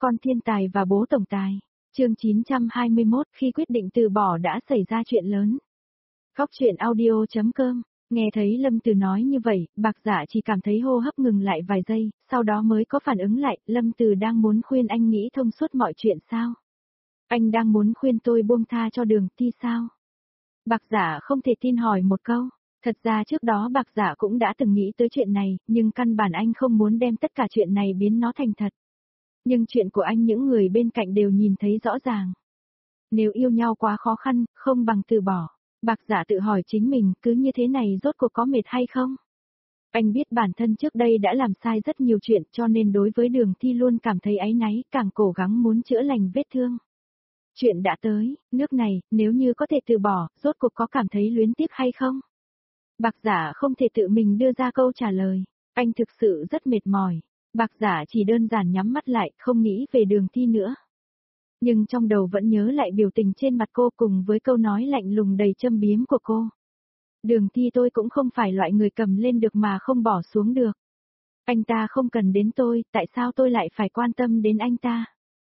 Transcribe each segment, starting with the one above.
Con thiên tài và bố tổng tài. Chương 921, khi quyết định từ bỏ đã xảy ra chuyện lớn. Góc truyện audio.com. Nghe thấy Lâm Từ nói như vậy, Bạc Dạ chỉ cảm thấy hô hấp ngừng lại vài giây, sau đó mới có phản ứng lại, Lâm Từ đang muốn khuyên anh nghĩ thông suốt mọi chuyện sao? Anh đang muốn khuyên tôi buông tha cho Đường Thi sao? Bạc Dạ không thể tin hỏi một câu. Thật ra trước đó Bạc Dạ cũng đã từng nghĩ tới chuyện này, nhưng căn bản anh không muốn đem tất cả chuyện này biến nó thành thật. Nhưng chuyện của anh những người bên cạnh đều nhìn thấy rõ ràng. Nếu yêu nhau quá khó khăn, không bằng từ bỏ. Bạc Dạ tự hỏi chính mình, cứ như thế này rốt cuộc có mệt hay không? Anh biết bản thân trước đây đã làm sai rất nhiều chuyện, cho nên đối với Đường Thi luôn cảm thấy áy náy, càng cố gắng muốn chữa lành vết thương. Chuyện đã tới, nước này, nếu như có thể từ bỏ, rốt cuộc có cảm thấy luyến tiếc hay không? Bạc Dạ không thể tự mình đưa ra câu trả lời. Anh thực sự rất mệt mỏi. Bạc Dạ chỉ đơn giản nhắm mắt lại, không nghĩ về Đường Thi nữa. Nhưng trong đầu vẫn nhớ lại biểu tình trên mặt cô cùng với câu nói lạnh lùng đầy châm biếm của cô. Đường Thi, tôi cũng không phải loại người cầm lên được mà không bỏ xuống được. Anh ta không cần đến tôi, tại sao tôi lại phải quan tâm đến anh ta?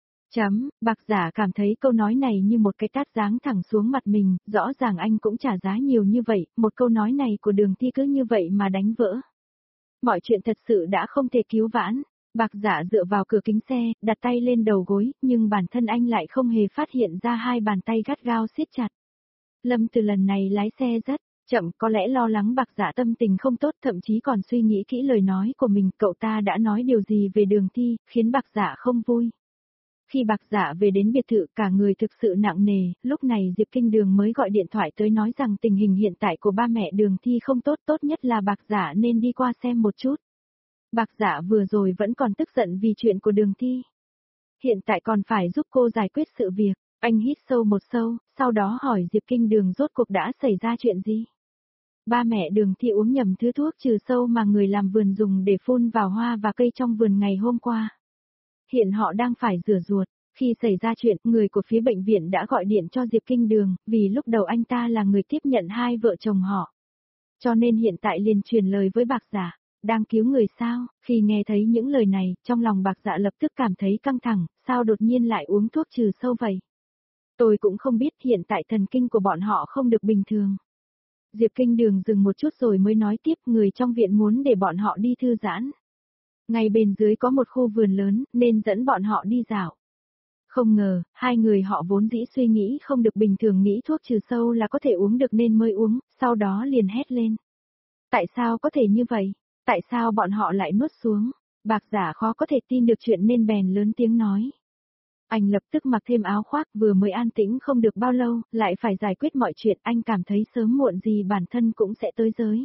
Bạc Dạ cảm thấy câu nói này như một cái tát giáng thẳng xuống mặt mình, rõ ràng anh cũng trả giá nhiều như vậy, một câu nói này của Đường Thi cứ như vậy mà đánh vỡ. Mọi chuyện thật sự đã không thể cứu vãn. Bạc Dạ dựa vào cửa kính xe, đặt tay lên đầu gối, nhưng bản thân anh lại không hề phát hiện ra hai bàn tay gắt gao siết chặt. Lâm Từ lần này lái xe rất chậm, có lẽ lo lắng Bạc Dạ tâm tình không tốt, thậm chí còn suy nghĩ kỹ lời nói của mình, cậu ta đã nói điều gì về Đường Thi, khiến Bạc Dạ không vui. Khi Bạc Dạ về đến biệt thự, cả người thực sự nặng nề, lúc này Diệp Kinh Đường mới gọi điện thoại tới nói rằng tình hình hiện tại của ba mẹ Đường Thi không tốt, tốt nhất là Bạc Dạ nên đi qua xem một chút. Bạc Dạ vừa rồi vẫn còn tức giận vì chuyện của Đường Thi. Hiện tại còn phải giúp cô giải quyết sự việc. Anh hít sâu một sâu, sau đó hỏi Diệp Kinh Đường rốt cuộc đã xảy ra chuyện gì. Ba mẹ Đường Thi uống nhầm thứ thuốc trừ sâu mà người làm vườn dùng để phun vào hoa và cây trong vườn ngày hôm qua. Hiện họ đang phải rửa ruột. Khi xảy ra chuyện, người của phía bệnh viện đã gọi điện cho Diệp Kinh Đường, vì lúc đầu anh ta là người tiếp nhận hai vợ chồng họ. Cho nên hiện tại liền truyền lời với Bạc Dạ. Đang cứu người sao? Khi nghe thấy những lời này, trong lòng Bạc Dạ lập tức cảm thấy căng thẳng, sao đột nhiên lại uống thuốc trừ sâu vậy? Tôi cũng không biết, hiện tại thần kinh của bọn họ không được bình thường. Diệp Kinh Đường dừng một chút rồi mới nói tiếp, người trong viện muốn để bọn họ đi thư giãn. Ngay bên dưới có một khu vườn lớn, nên dẫn bọn họ đi dạo. Không ngờ, hai người họ vốn dĩ suy nghĩ không được bình thường, nghĩ thuốc trừ sâu là có thể uống được nên mới uống, sau đó liền hét lên. Tại sao có thể như vậy? Tại sao bọn họ lại nuốt xuống? Bạc Dạ khó có thể tin được chuyện nên bèn lớn tiếng nói. Anh lập tức mặc thêm áo khoác, vừa mới an tĩnh không được bao lâu, lại phải giải quyết mọi chuyện, anh cảm thấy sớm muộn gì bản thân cũng sẽ tới giới.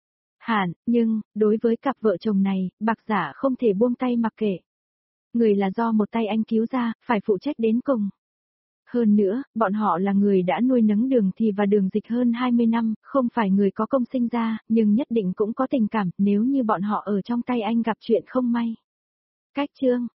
Nhưng, đối với cặp vợ chồng này, Bạc Dạ không thể buông tay mặc kệ. Người là do một tay anh cứu ra, phải phụ trách đến cùng. Hơn nữa, bọn họ là người đã nuôi nấng Đường Thi và Đường Dịch hơn 20 năm, không phải người có công sinh ra, nhưng nhất định cũng có tình cảm, nếu như bọn họ ở trong tay anh gặp chuyện không may. Cách chương